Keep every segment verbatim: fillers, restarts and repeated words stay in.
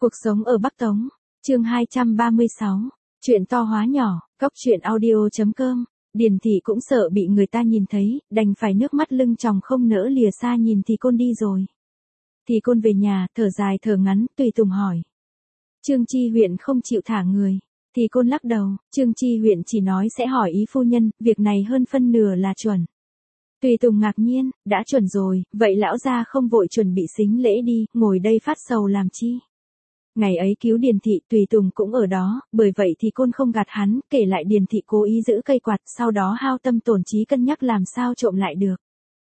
Cuộc sống ở Bắc Tống, chương hai trăm ba mươi sáu, chuyện to hóa nhỏ, cóc truyện audio chấm com. Điền thị cũng sợ bị người ta nhìn thấy, đành phải nước mắt lưng tròng không nỡ lìa xa nhìn Thì Côn đi rồi. Thì Côn về nhà, thở dài thở ngắn, tùy tùng hỏi. Trương Tri huyện không chịu thả người. Thì Côn lắc đầu, Trương Tri huyện chỉ nói sẽ hỏi ý phu nhân, việc này hơn phân nửa là chuẩn. Tùy tùng ngạc nhiên, đã chuẩn rồi, vậy lão gia không vội chuẩn bị sính lễ đi, ngồi đây phát sầu làm chi. Ngày ấy cứu Điền thị, Tùy Tùng cũng ở đó, bởi vậy thì Côn không gạt hắn, kể lại Điền thị cố ý giữ cây quạt, sau đó hao tâm tổn trí cân nhắc làm sao trộm lại được.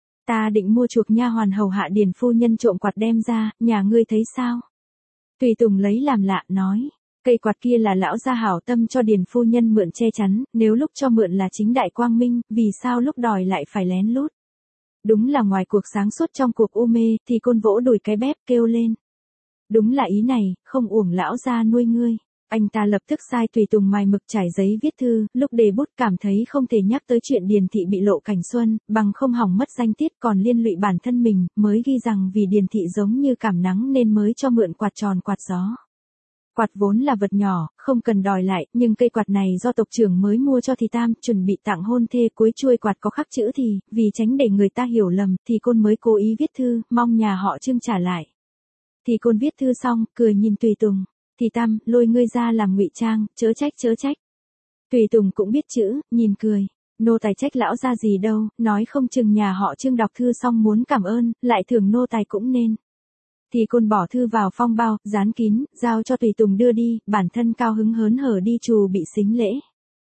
Ta định mua chuộc nha hoàn hầu hạ Điền phu nhân trộm quạt đem ra, nhà ngươi thấy sao? Tùy Tùng lấy làm lạ, nói, cây quạt kia là lão gia hảo tâm cho Điền phu nhân mượn che chắn, nếu lúc cho mượn là chính đại quang minh, vì sao lúc đòi lại phải lén lút? Đúng là ngoài cuộc sáng suốt trong cuộc u mê, thì Côn vỗ đùi cái bép kêu lên. Đúng là ý này, không uổng lão gia nuôi ngươi. Anh ta lập tức sai Tùy Tùng mài mực trải giấy viết thư, lúc đề bút cảm thấy không thể nhắc tới chuyện Điền thị bị lộ cảnh xuân, bằng không hỏng mất danh tiết còn liên lụy bản thân mình, mới ghi rằng vì Điền thị giống như cảm nắng nên mới cho mượn quạt tròn quạt gió. Quạt vốn là vật nhỏ, không cần đòi lại, nhưng cây quạt này do tộc trưởng mới mua cho Thì Tam, chuẩn bị tặng hôn thê, cuối chuôi quạt có khắc chữ Thì, vì tránh để người ta hiểu lầm, Thì Côn mới cố ý viết thư, mong nhà họ Trương trả lại. Thì Côn viết thư xong, cười nhìn Tùy Tùng, Thì Tam, lôi ngươi ra làm ngụy trang, chớ trách chớ trách. Tùy Tùng cũng biết chữ, nhìn cười, nô tài trách lão ra gì đâu, nói không chừng nhà họ Trương đọc thư xong muốn cảm ơn, lại thưởng nô tài cũng nên. Thì Côn bỏ thư vào phong bao, dán kín, giao cho Tùy Tùng đưa đi, bản thân cao hứng hớn hở đi trù bị sính lễ.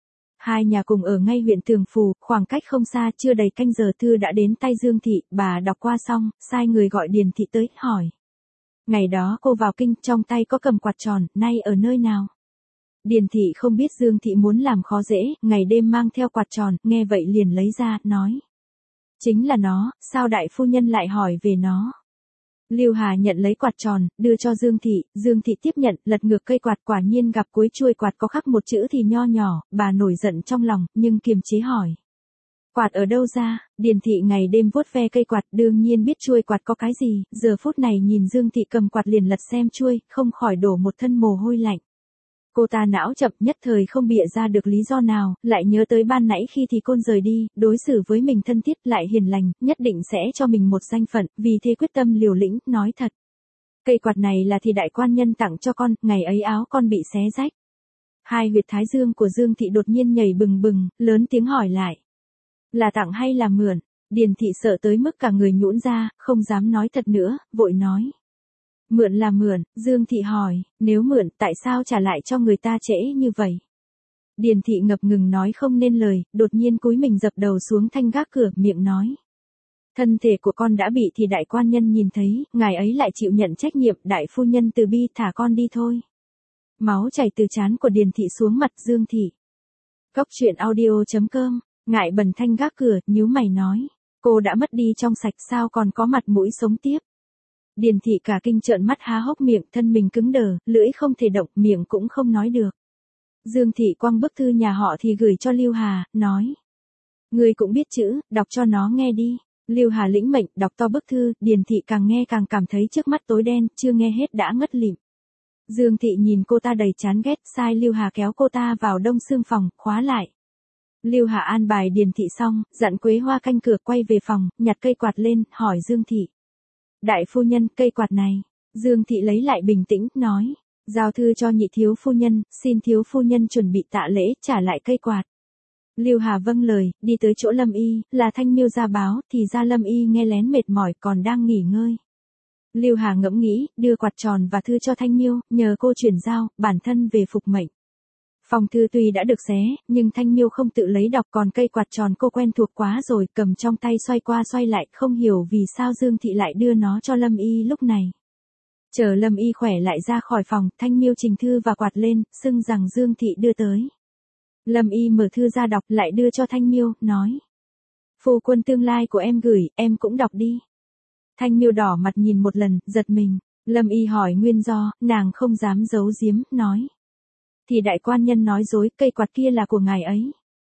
Hai nhà cùng ở ngay huyện Tường Phù, khoảng cách không xa, chưa đầy canh giờ thư đã đến tay Dương thị, bà đọc qua xong, sai người gọi Điền thị tới, hỏi. Ngày đó cô vào kinh, trong tay có cầm quạt tròn, nay ở nơi nào? Điền thị không biết Dương thị muốn làm khó dễ, ngày đêm mang theo quạt tròn, nghe vậy liền lấy ra, nói. Chính là nó, sao đại phu nhân lại hỏi về nó? Lưu Hà nhận lấy quạt tròn, đưa cho Dương thị, Dương thị tiếp nhận, lật ngược cây quạt, quả nhiên gặp cuối chuôi quạt có khắc một chữ Thì nho nhỏ, bà nổi giận trong lòng, nhưng kiềm chế hỏi. Quạt ở đâu ra? Điền thị ngày đêm vuốt ve cây quạt, đương nhiên biết chuôi quạt có cái gì, giờ phút này nhìn Dương thị cầm quạt liền lật xem chuôi, không khỏi đổ một thân mồ hôi lạnh. Cô ta não chậm, nhất thời không bịa ra được lý do nào, lại nhớ tới ban nãy khi Thì Côn rời đi, đối xử với mình thân thiết, lại hiền lành, nhất định sẽ cho mình một danh phận, vì thế quyết tâm liều lĩnh, nói thật. Cây quạt này là Thì đại quan nhân tặng cho con, ngày ấy áo con bị xé rách. Hai huyệt thái dương của Dương thị đột nhiên nhảy bừng bừng, lớn tiếng hỏi lại. Là tặng hay là mượn? Điền thị sợ tới mức cả người nhũn ra, không dám nói thật nữa, vội nói. Mượn là mượn, Dương thị hỏi, nếu mượn tại sao trả lại cho người ta trễ như vậy? Điền thị ngập ngừng nói không nên lời, đột nhiên cúi mình dập đầu xuống thanh gác cửa, miệng nói. Thân thể của con đã bị Thì đại quan nhân nhìn thấy, ngài ấy lại chịu nhận trách nhiệm, đại phu nhân từ bi thả con đi thôi. Máu chảy từ trán của Điền thị xuống mặt Dương thị. Cóc truyện audio chấm com. Ngại bần thanh gác cửa, nhíu mày nói. Cô đã mất đi trong sạch sao còn có mặt mũi sống tiếp. Điền thị cả kinh trợn mắt há hốc miệng, thân mình cứng đờ, lưỡi không thể động, miệng cũng không nói được. Dương thị quăng bức thư nhà họ Thì gửi cho Lưu Hà, nói. Người cũng biết chữ, đọc cho nó nghe đi. Lưu Hà lĩnh mệnh, đọc to bức thư, Điền thị càng nghe càng cảm thấy trước mắt tối đen, chưa nghe hết đã ngất lịm. Dương thị nhìn cô ta đầy chán ghét, sai Lưu Hà kéo cô ta vào đông xương phòng, khóa lại. Lưu Hà an bài Điền thị xong, dặn Quế Hoa canh cửa, quay về phòng, nhặt cây quạt lên, hỏi Dương thị. Đại phu nhân, cây quạt này. Dương thị lấy lại bình tĩnh, nói. Giao thư cho nhị thiếu phu nhân, xin thiếu phu nhân chuẩn bị tạ lễ, trả lại cây quạt. Lưu Hà vâng lời, đi tới chỗ Lâm Y, là Thanh Miêu ra báo, thì ra Lâm Y nghe lén mệt mỏi còn đang nghỉ ngơi. Lưu Hà ngẫm nghĩ, đưa quạt tròn và thư cho Thanh Miêu, nhờ cô chuyển giao, bản thân về phục mệnh. Phòng thư tuy đã được xé, nhưng Thanh Miêu không tự lấy đọc, còn cây quạt tròn cô quen thuộc quá rồi, cầm trong tay xoay qua xoay lại, không hiểu vì sao Dương thị lại đưa nó cho Lâm Y lúc này. Chờ Lâm Y khỏe lại ra khỏi phòng, Thanh Miêu trình thư và quạt lên, xưng rằng Dương thị đưa tới. Lâm Y mở thư ra đọc, lại đưa cho Thanh Miêu, nói. Phu quân tương lai của em gửi, em cũng đọc đi. Thanh Miêu đỏ mặt nhìn một lần, giật mình. Lâm Y hỏi nguyên do, nàng không dám giấu giếm, nói. Thì đại quan nhân nói dối, cây quạt kia là của ngài ấy.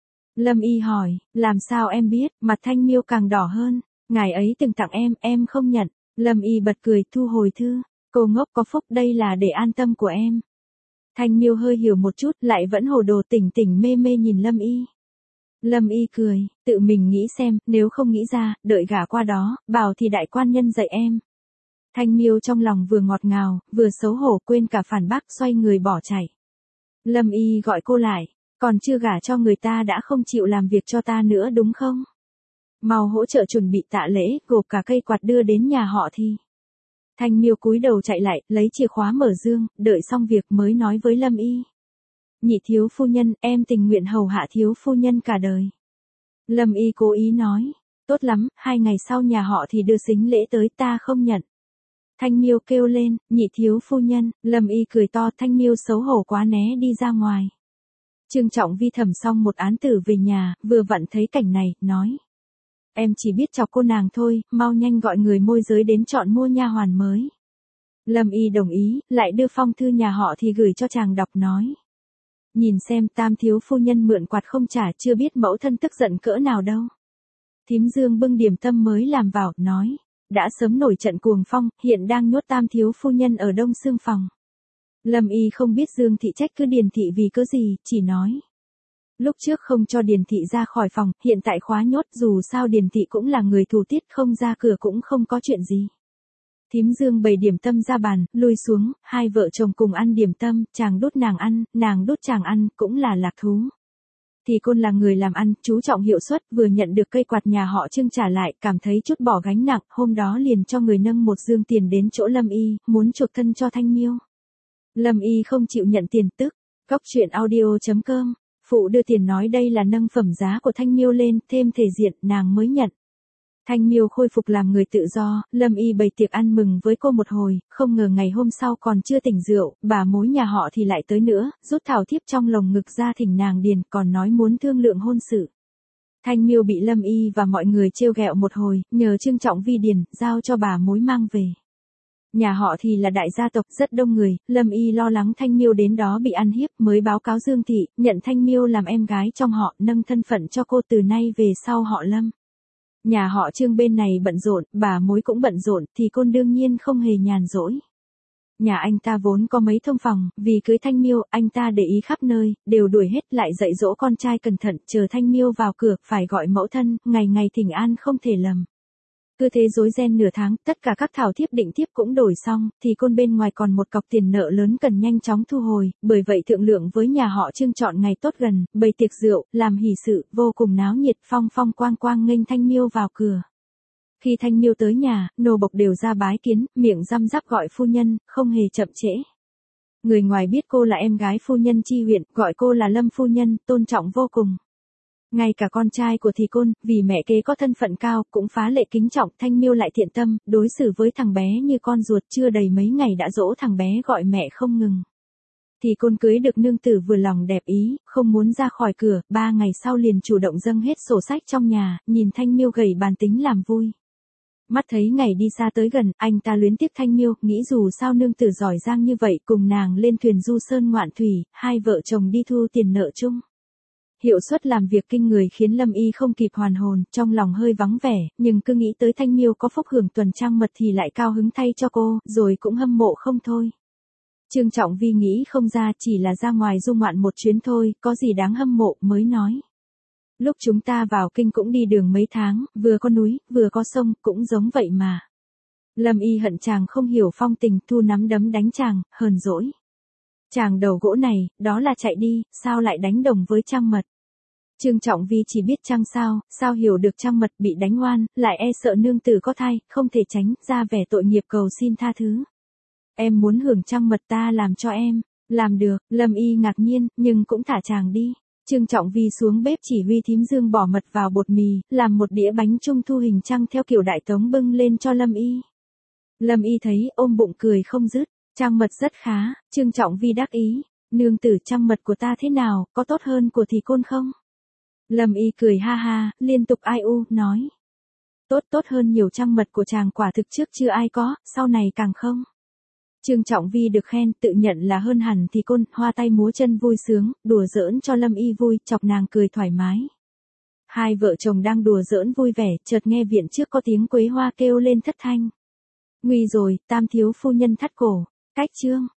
Lâm Y hỏi, làm sao em biết, mặt Thanh Miêu càng đỏ hơn. Ngài ấy từng tặng em, em không nhận. Lâm Y bật cười, thu hồi thư. Cô ngốc có phúc, đây là để an tâm của em. Thanh Miêu hơi hiểu một chút, lại vẫn hồ đồ tỉnh tỉnh mê mê nhìn Lâm Y. Lâm Y cười, tự mình nghĩ xem, nếu không nghĩ ra, đợi gả qua đó, bảo thì đại quan nhân dạy em. Thanh Miêu trong lòng vừa ngọt ngào, vừa xấu hổ, quên cả phản bác, xoay người bỏ chạy. Lâm Y gọi cô lại, còn chưa gả cho người ta đã không chịu làm việc cho ta nữa đúng không? Mau hỗ trợ chuẩn bị tạ lễ, gộp cả cây quạt đưa đến nhà họ Thì. Thanh Miêu cúi đầu chạy lại, lấy chìa khóa mở dương, đợi xong việc mới nói với Lâm Y. Nhị thiếu phu nhân, em tình nguyện hầu hạ thiếu phu nhân cả đời. Lâm Y cố ý nói, tốt lắm, hai ngày sau nhà họ Thì đưa sính lễ tới, ta không nhận. Thanh Miêu kêu lên, nhị thiếu phu nhân. Lâm Y cười to, Thanh Miêu xấu hổ quá né đi ra ngoài. Trương Trọng Vi thẩm xong một án tử về nhà, vừa vặn thấy cảnh này, nói. Em chỉ biết chọc cô nàng thôi, mau nhanh gọi người môi giới đến chọn mua nha hoàn mới. Lâm Y đồng ý, lại đưa phong thư nhà họ Thì gửi cho chàng đọc nói. Nhìn xem tam thiếu phu nhân mượn quạt không trả, chưa biết mẫu thân tức giận cỡ nào đâu. Thím Dương bưng điểm tâm mới làm vào, nói. Đã sớm nổi trận cuồng phong, hiện đang nhốt tam thiếu phu nhân ở đông xương phòng. Lâm Y không biết Dương Thị trách cứ Điền Thị vì cớ gì, chỉ nói. Lúc trước không cho Điền Thị ra khỏi phòng, hiện tại khóa nhốt, dù sao Điền Thị cũng là người thủ tiết, không ra cửa cũng không có chuyện gì. Thím Dương bày điểm tâm ra bàn, lui xuống, hai vợ chồng cùng ăn điểm tâm, chàng đút nàng ăn, nàng đút chàng ăn, cũng là lạc thú. Thì Côn là người làm ăn, chú trọng hiệu suất, vừa nhận được cây quạt nhà họ Trương trả lại, cảm thấy chút bỏ gánh nặng, hôm đó liền cho người nâng một dương tiền đến chỗ Lâm Y, muốn chuộc thân cho Thanh Miêu. Lâm Y không chịu nhận tiền, tức, góc truyện audio chấm com, phụ đưa tiền nói đây là nâng phẩm giá của Thanh Miêu lên, thêm thể diện, nàng mới nhận. Thanh Miêu khôi phục làm người tự do, Lâm Y bày tiệc ăn mừng với cô một hồi, không ngờ ngày hôm sau còn chưa tỉnh rượu, bà mối nhà họ Thì lại tới nữa, rút thảo thiếp trong lồng ngực ra thỉnh nàng điền, còn nói muốn thương lượng hôn sự. Thanh Miêu bị Lâm Y và mọi người trêu ghẹo một hồi, nhờ Trương Trọng Vi điền, giao cho bà mối mang về. Nhà họ Thì là đại gia tộc rất đông người, Lâm Y lo lắng Thanh Miêu đến đó bị ăn hiếp mới báo cáo Dương Thị, nhận Thanh Miêu làm em gái trong họ, nâng thân phận cho cô từ nay về sau họ Lâm. Nhà họ Trương bên này bận rộn, bà mối cũng bận rộn, Thì Côn đương nhiên không hề nhàn rỗi. Nhà anh ta vốn có mấy thông phòng, vì cưới Thanh Miêu, anh ta để ý khắp nơi, đều đuổi hết lại dạy dỗ con trai cẩn thận, chờ Thanh Miêu vào cửa, phải gọi mẫu thân, ngày ngày thỉnh an không thể lầm. Cứ thế rối ren nửa tháng, tất cả các thảo thiếp định thiếp cũng đổi xong, Thì Côn bên ngoài còn một cọc tiền nợ lớn cần nhanh chóng thu hồi, bởi vậy thượng lượng với nhà họ Trương chọn ngày tốt gần, bày tiệc rượu, làm hỷ sự, vô cùng náo nhiệt, phong phong quang quang nghênh Thanh Miêu vào cửa. Khi Thanh Miêu tới nhà, nô bộc đều ra bái kiến, miệng răm rắp gọi phu nhân, không hề chậm trễ. Người ngoài biết cô là em gái phu nhân Chi huyện, gọi cô là Lâm phu nhân, tôn trọng vô cùng. Ngay cả con trai của Thì Côn, vì mẹ kế có thân phận cao, cũng phá lệ kính trọng, Thanh Miêu lại thiện tâm, đối xử với thằng bé như con ruột, chưa đầy mấy ngày đã dỗ thằng bé gọi mẹ không ngừng. Thì Côn cưới được nương tử vừa lòng đẹp ý, không muốn ra khỏi cửa, ba ngày sau liền chủ động dâng hết sổ sách trong nhà, nhìn Thanh Miêu gầy bàn tính làm vui. Mắt thấy ngày đi xa tới gần, anh ta luyến tiếc Thanh Miêu, nghĩ dù sao nương tử giỏi giang như vậy, cùng nàng lên thuyền du sơn ngoạn thủy, hai vợ chồng đi thu tiền nợ chung. Hiệu suất làm việc kinh người khiến Lâm Y không kịp hoàn hồn, trong lòng hơi vắng vẻ, nhưng cứ nghĩ tới Thanh Miêu có phúc hưởng tuần trăng mật thì lại cao hứng thay cho cô, rồi cũng hâm mộ không thôi. Trương Trọng Vi nghĩ không ra, chỉ là ra ngoài du ngoạn một chuyến thôi, có gì đáng hâm mộ, mới nói. Lúc chúng ta vào kinh cũng đi đường mấy tháng, vừa có núi, vừa có sông, cũng giống vậy mà. Lâm Y hận chàng không hiểu phong tình, thu nắm đấm đánh chàng, hờn dỗi. Chàng đầu gỗ này, đó là chạy đi, sao lại đánh đồng với trăng mật. Trương Trọng Vi chỉ biết trăng sao, sao hiểu được trăng mật bị đánh oan, lại e sợ nương tử có thai, không thể tránh, ra vẻ tội nghiệp cầu xin tha thứ. Em muốn hưởng trăng mật ta làm cho em, làm được, Lâm Y ngạc nhiên, nhưng cũng thả chàng đi. Trương Trọng Vi xuống bếp chỉ huy thím Dương bỏ mật vào bột mì, làm một đĩa bánh trung thu hình trăng theo kiểu đại tống bưng lên cho Lâm Y. Lâm Y thấy, ôm bụng cười không dứt. Trăng mật rất khá, Trương Trọng Vi đắc ý, nương tử trăng mật của ta thế nào, có tốt hơn của Thì Côn không? Lâm Y cười ha ha, liên tục ai u, nói. Tốt tốt hơn nhiều, trăng mật của chàng quả thực trước chưa ai có, sau này càng không. Trương Trọng Vi được khen, tự nhận là hơn hẳn Thì Côn, hoa tay múa chân vui sướng, đùa giỡn cho Lâm Y vui, chọc nàng cười thoải mái. Hai vợ chồng đang đùa giỡn vui vẻ, chợt nghe viện trước có tiếng quế hoa kêu lên thất thanh. Nguy rồi, Tam thiếu phu nhân thắt cổ. Cách chương.